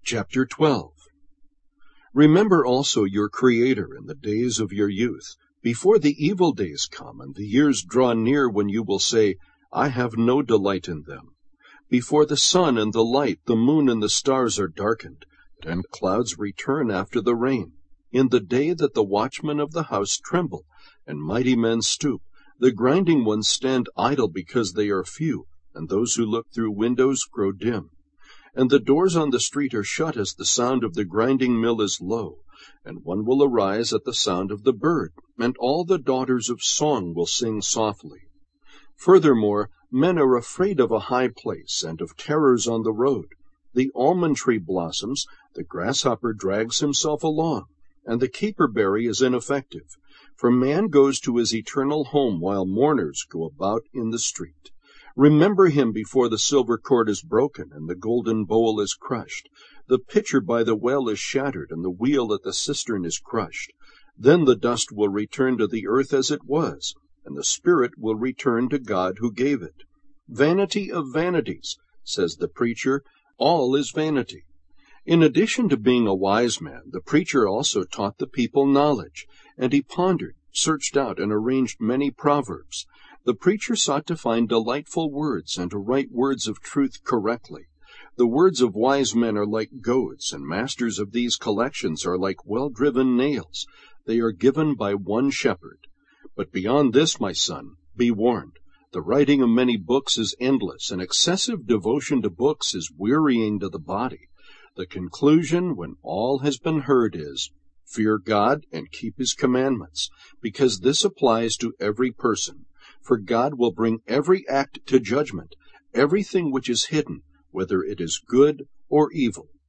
Chapter 12. Remember also your Creator in the days of your youth, before the evil days come, and the years draw near when you will say, I have no delight in them. Before the sun and the light, the moon and the stars are darkened, and clouds return after the rain. In the day that the watchmen of the house tremble, and mighty men stoop, the grinding ones stand idle because they are few, and those who look through windows grow dim. And the doors on the street are shut as the sound of the grinding mill is low, and one will arise at the sound of the bird, and all the daughters of song will sing softly. Furthermore, men are afraid of a high place, and of terrors on the road. The almond tree blossoms, the grasshopper drags himself along, and the caperberry is ineffective. For man goes to his eternal home, while mourners go about in the street. Remember him before the silver cord is broken, and the golden bowl is crushed. The pitcher by the well is shattered, and the wheel at the cistern is crushed. Then the dust will return to the earth as it was, and the spirit will return to God who gave it. Vanity of vanities, says the preacher, all is vanity. In addition to being a wise man, the preacher also taught the people knowledge, and he pondered, searched out, and arranged many proverbs. The preacher sought to find delightful words and to write words of truth correctly. The words of wise men are like goads, and masters of these collections are like well-driven nails. They are given by one shepherd. But beyond this, my son, be warned. The writing of many books is endless, and excessive devotion to books is wearying to the body. The conclusion, when all has been heard, is, fear God and keep his commandments, because this applies to every person. For God will bring every act to judgment, everything which is hidden, whether it is good or evil.